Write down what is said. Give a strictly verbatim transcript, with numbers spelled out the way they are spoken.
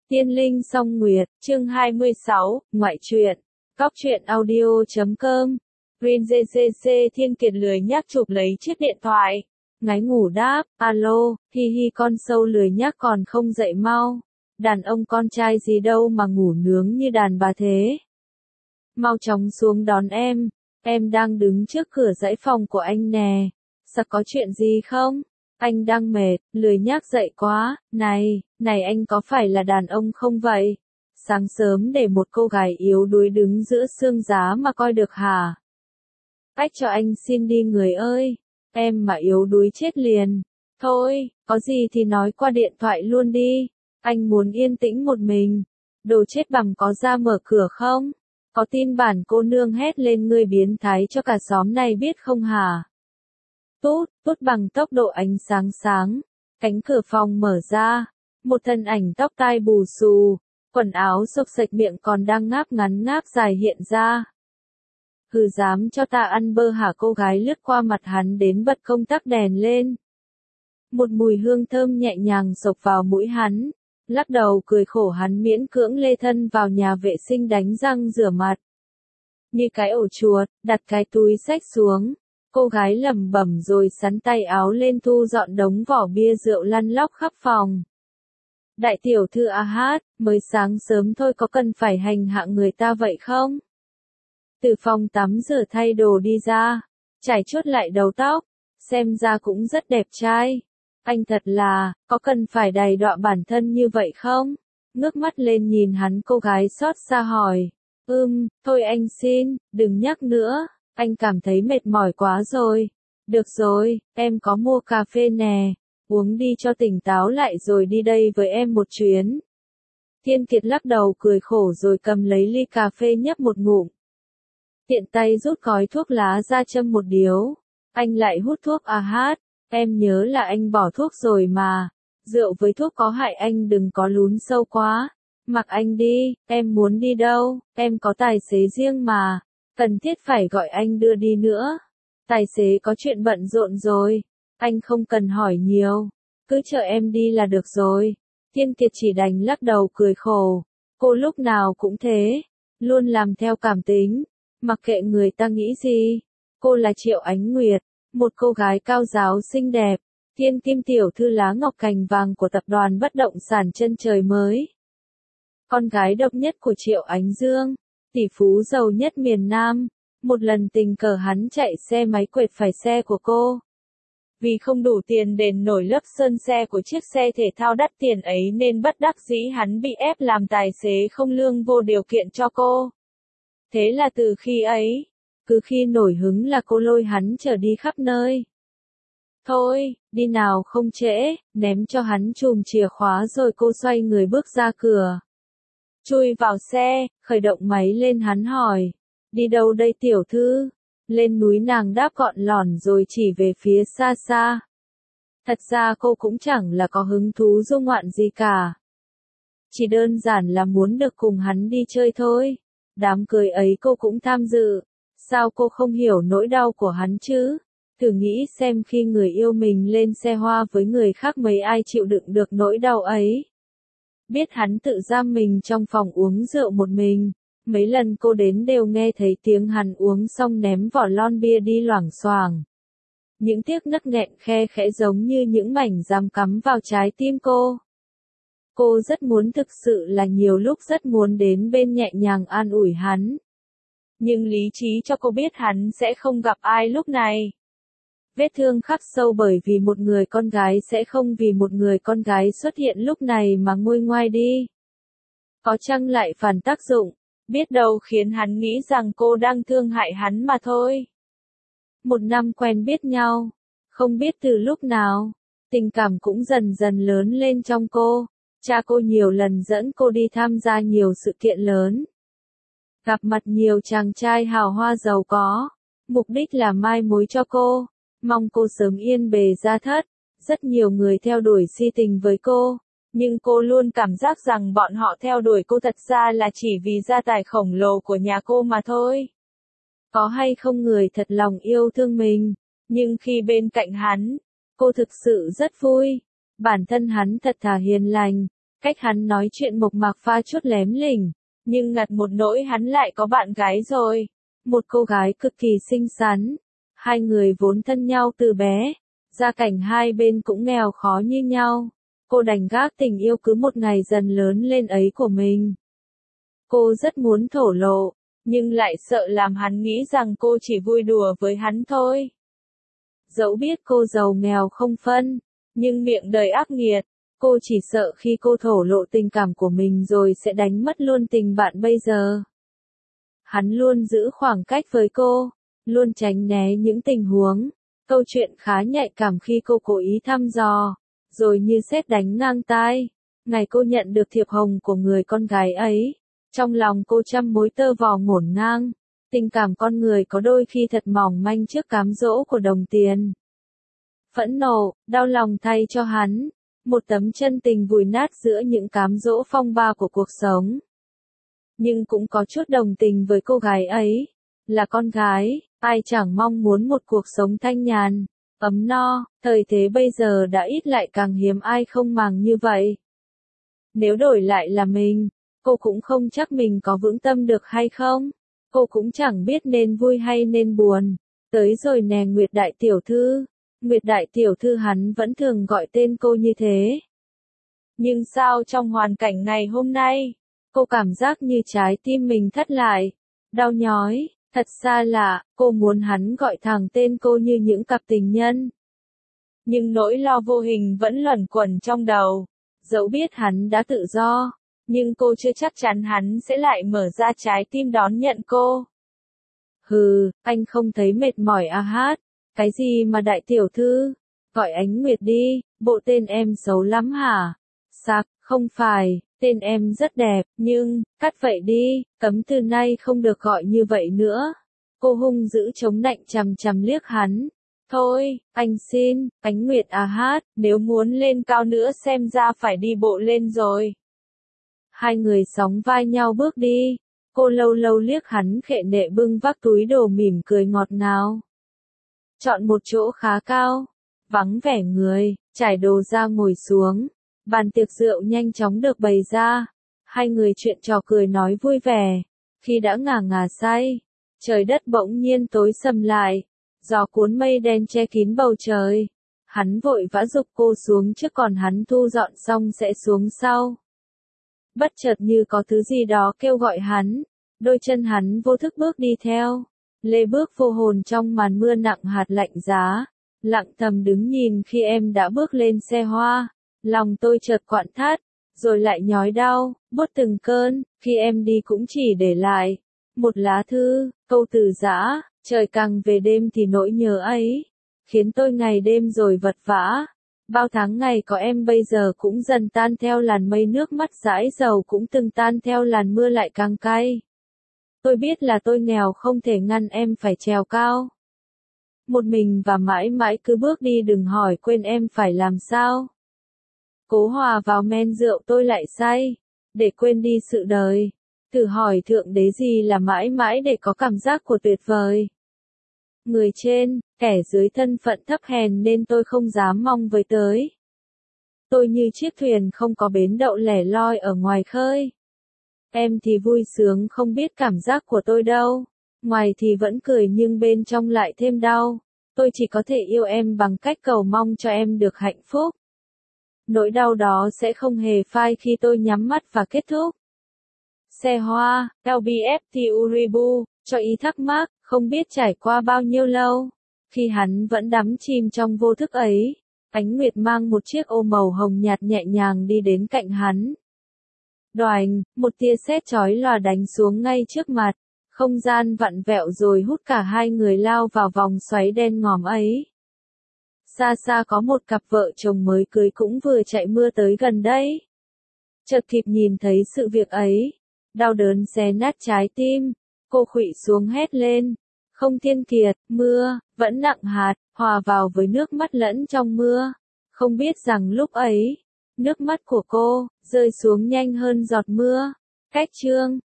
Tiên Linh Song Nguyệt, chương hai mươi sáu, ngoại truyện. Góc truyện audio chấm com. Green gi xi xi Thiên Kiệt lười nhác chụp lấy chiếc điện thoại. Ngái ngủ đáp, alo, hi hi con sâu lười nhác còn không dậy mau. Đàn ông con trai gì đâu mà ngủ nướng như đàn bà thế. Mau chóng xuống đón em, em đang đứng trước cửa dãy phòng của anh nè. Sao có chuyện gì không? Anh đang mệt, lười nhác dậy quá, này, này anh có phải là đàn ông không vậy? Sáng sớm để một cô gái yếu đuối đứng giữa sương giá mà coi được hả? Ách cho anh xin đi người ơi, em mà yếu đuối chết liền. Thôi, có gì thì nói qua điện thoại luôn đi, anh muốn yên tĩnh một mình. Đồ chết bằm có ra mở cửa không? Có tin bản cô nương hét lên ngươi biến thái cho cả xóm này biết không hả? Tút, tút bằng tốc độ ánh sáng sáng, cánh cửa phòng mở ra, một thân ảnh tóc tai bù xù, quần áo xộc xệch miệng còn đang ngáp ngắn ngáp dài hiện ra. Hừ dám cho ta ăn bơ hả? Cô gái lướt qua mặt hắn đến bật công tắc đèn lên. Một mùi hương thơm nhẹ nhàng xộc vào mũi hắn, lắc đầu cười khổ hắn miễn cưỡng lê thân vào nhà vệ sinh đánh răng rửa mặt. Như cái ổ chuột, đặt cái túi xách xuống. Cô gái lẩm bẩm rồi sắn tay áo lên thu dọn đống vỏ bia rượu lăn lóc khắp phòng. Đại tiểu thư a hát, mới sáng sớm thôi có cần phải hành hạ người ta vậy không? Từ phòng tắm rửa thay đồ đi ra, chải chuốt lại đầu tóc, xem ra cũng rất đẹp trai. Anh thật là, có cần phải đày đọa bản thân như vậy không? Ngước mắt lên nhìn hắn, cô gái xót xa hỏi. Ừm, thôi anh xin, đừng nhắc nữa. Anh cảm thấy mệt mỏi quá rồi. Được rồi, em có mua cà phê nè. Uống đi cho tỉnh táo lại rồi đi đây với em một chuyến. Thiên Kiệt lắc đầu cười khổ rồi cầm lấy ly cà phê nhấp một ngụm. Tiện tay rút gói thuốc lá ra châm một điếu. Anh lại hút thuốc à hát. Em nhớ là anh bỏ thuốc rồi mà. Rượu với thuốc có hại, anh đừng có lún sâu quá. Mặc anh đi, em muốn đi đâu, em có tài xế riêng mà. Cần thiết phải gọi anh đưa đi nữa. Tài xế có chuyện bận rộn rồi. Anh không cần hỏi nhiều. Cứ chờ em đi là được rồi. Thiên Kiệt chỉ đành lắc đầu cười khổ. Cô lúc nào cũng thế. Luôn làm theo cảm tính. Mặc kệ người ta nghĩ gì. Cô là Triệu Ánh Nguyệt. Một cô gái cao giáo xinh đẹp. Thiên kim tiểu thư lá ngọc cành vàng của tập đoàn bất động sản Chân Trời Mới. Con gái độc nhất của Triệu Ánh Dương. Tỷ phú giàu nhất miền Nam, một lần tình cờ hắn chạy xe máy quệt phải xe của cô. Vì không đủ tiền đền nổi lớp sơn xe của chiếc xe thể thao đắt tiền ấy nên bất đắc dĩ hắn bị ép làm tài xế không lương vô điều kiện cho cô. Thế là từ khi ấy, cứ khi nổi hứng là cô lôi hắn chở đi khắp nơi. Thôi, đi nào không trễ, ném cho hắn chùm chìa khóa rồi cô xoay người bước ra cửa. Chui vào xe, khởi động máy lên hắn hỏi. Đi đâu đây tiểu thư? Lên núi, nàng đáp gọn lỏn rồi chỉ về phía xa xa. Thật ra cô cũng chẳng là có hứng thú du ngoạn gì cả. Chỉ đơn giản là muốn được cùng hắn đi chơi thôi. Đám cưới ấy cô cũng tham dự. Sao cô không hiểu nỗi đau của hắn chứ? Thử nghĩ xem khi người yêu mình lên xe hoa với người khác mấy ai chịu đựng được nỗi đau ấy. Biết hắn tự giam mình trong phòng uống rượu một mình, mấy lần cô đến đều nghe thấy tiếng hắn uống xong ném vỏ lon bia đi loảng xoảng. Những tiếc nấc nghẹn khe khẽ giống như những mảnh giam cắm vào trái tim cô. Cô rất muốn, thực sự là nhiều lúc rất muốn đến bên nhẹ nhàng an ủi hắn. Nhưng lý trí cho cô biết hắn sẽ không gặp ai lúc này. Vết thương khắc sâu bởi vì một người con gái sẽ không vì một người con gái xuất hiện lúc này mà nguôi ngoai đi. Có chăng lại phản tác dụng, biết đâu khiến hắn nghĩ rằng cô đang thương hại hắn mà thôi. Một năm quen biết nhau, không biết từ lúc nào, tình cảm cũng dần dần lớn lên trong cô. Cha cô nhiều lần dẫn cô đi tham gia nhiều sự kiện lớn. Gặp mặt nhiều chàng trai hào hoa giàu có, mục đích là mai mối cho cô. Mong cô sớm yên bề gia thất, rất nhiều người theo đuổi si tình với cô, nhưng cô luôn cảm giác rằng bọn họ theo đuổi cô thật ra là chỉ vì gia tài khổng lồ của nhà cô mà thôi. Có hay không người thật lòng yêu thương mình, nhưng khi bên cạnh hắn, cô thực sự rất vui. Bản thân hắn thật thà hiền lành, Cách hắn nói chuyện mộc mạc pha chút lém lỉnh, nhưng ngặt một nỗi hắn lại có bạn gái rồi. Một cô gái cực kỳ xinh xắn. Hai người vốn thân nhau từ bé, gia cảnh hai bên cũng nghèo khó như nhau. Cô đành gác tình yêu cứ một ngày dần lớn lên ấy của mình. Cô rất muốn thổ lộ, nhưng lại sợ làm hắn nghĩ rằng cô chỉ vui đùa với hắn thôi. Dẫu biết cô giàu nghèo không phân, nhưng miệng đời ác nghiệt, cô chỉ sợ khi cô thổ lộ tình cảm của mình rồi sẽ đánh mất luôn tình bạn bây giờ. Hắn luôn giữ khoảng cách với cô, luôn tránh né những tình huống, câu chuyện khá nhạy cảm khi cô cố ý thăm dò, rồi như sét đánh ngang tai. Ngày cô nhận được thiệp hồng của người con gái ấy, trong lòng cô trăm mối tơ vò ngổn ngang. Tình cảm con người có đôi khi thật mỏng manh trước cám dỗ của đồng tiền. Phẫn nộ, đau lòng thay cho hắn, một tấm chân tình vùi nát giữa những cám dỗ phong ba của cuộc sống. Nhưng cũng có chút đồng tình với cô gái ấy, là con gái, ai chẳng mong muốn một cuộc sống thanh nhàn, ấm no, thời thế bây giờ đã ít lại càng hiếm ai không màng như vậy. Nếu đổi lại là mình, cô cũng không chắc mình có vững tâm được hay không, cô cũng chẳng biết nên vui hay nên buồn. Tới rồi nè Nguyệt đại tiểu thư, Nguyệt đại tiểu thư hắn vẫn thường gọi tên cô như thế. Nhưng sao trong hoàn cảnh này hôm nay, cô cảm giác như trái tim mình thắt lại, đau nhói, thật xa lạ, cô muốn hắn gọi thẳng tên cô như những cặp tình nhân. Nhưng nỗi lo vô hình vẫn luẩn quẩn trong đầu, dẫu biết hắn đã tự do, nhưng cô chưa chắc chắn hắn sẽ lại mở ra trái tim đón nhận cô. Hừ, anh không thấy mệt mỏi à hát, cái gì mà đại tiểu thư, gọi Ánh Nguyệt đi, bộ tên em xấu lắm hả? Sạc, không phải, tên em rất đẹp, nhưng, cắt vậy đi, cấm từ nay không được gọi như vậy nữa. Cô hung dữ chống nạnh chằm chằm liếc hắn. Thôi, anh xin, Ánh Nguyệt à hát, nếu muốn lên cao nữa xem ra phải đi bộ lên rồi. Hai người sóng vai nhau bước đi, cô lâu lâu liếc hắn khệ nệ bưng vác túi đồ mỉm cười ngọt ngào. Chọn một chỗ khá cao, vắng vẻ người, trải đồ ra ngồi xuống, bàn tiệc rượu nhanh chóng được bày ra, hai người chuyện trò cười nói vui vẻ. Khi đã ngả ngả say, trời đất bỗng nhiên tối sầm lại, gió cuốn mây đen che kín bầu trời. Hắn vội vã giục cô xuống trước còn hắn thu dọn xong sẽ xuống sau. Bất chợt như có thứ gì đó kêu gọi hắn, đôi chân hắn vô thức bước đi theo, lê bước vô hồn trong màn mưa nặng hạt lạnh giá, lặng thầm đứng nhìn khi em đã bước lên xe hoa, lòng tôi chợt quặn thắt, rồi lại nhói đau, buốt từng cơn, khi em đi cũng chỉ để lại một lá thư, câu từ giã, trời càng về đêm thì nỗi nhớ ấy, khiến tôi ngày đêm rồi vật vã. Bao tháng ngày có em bây giờ cũng dần tan theo làn mây, nước mắt dãi dầu cũng từng tan theo làn mưa lại càng cay. Tôi biết là tôi nghèo không thể ngăn em phải trèo cao. Một mình và mãi mãi cứ bước đi, đừng hỏi quên em phải làm sao. Cố hòa vào men rượu tôi lại say, để quên đi sự đời. Thử hỏi thượng đế gì là mãi mãi để có cảm giác của tuyệt vời. Người trên, kẻ dưới thân phận thấp hèn nên tôi không dám mong với tới. Tôi như chiếc thuyền không có bến đậu lẻ loi ở ngoài khơi. Em thì vui sướng không biết cảm giác của tôi đâu. Ngoài thì vẫn cười nhưng bên trong lại thêm đau. Tôi chỉ có thể yêu em bằng cách cầu mong cho em được hạnh phúc. Nỗi đau đó sẽ không hề phai khi tôi nhắm mắt và kết thúc. Xe hoa, lờ bê ép tê Uribu, cho ý thắc mắc, không biết trải qua bao nhiêu lâu. Khi hắn vẫn đắm chìm trong vô thức ấy, Ánh Nguyệt mang một chiếc ô màu hồng nhạt nhẹ nhàng đi đến cạnh hắn. Đoành, một tia sét chói lòa đánh xuống ngay trước mặt, không gian vặn vẹo rồi hút cả hai người lao vào vòng xoáy đen ngòm ấy. Xa xa có một cặp vợ chồng mới cưới cũng vừa chạy mưa tới gần đây. Chợt kịp nhìn thấy sự việc ấy, đau đớn xé nát trái tim, cô khuỵu xuống hét lên. Không Thiên Kiệt, mưa, vẫn nặng hạt, hòa vào với nước mắt lẫn trong mưa. Không biết rằng lúc ấy, nước mắt của cô, rơi xuống nhanh hơn giọt mưa. Cách chương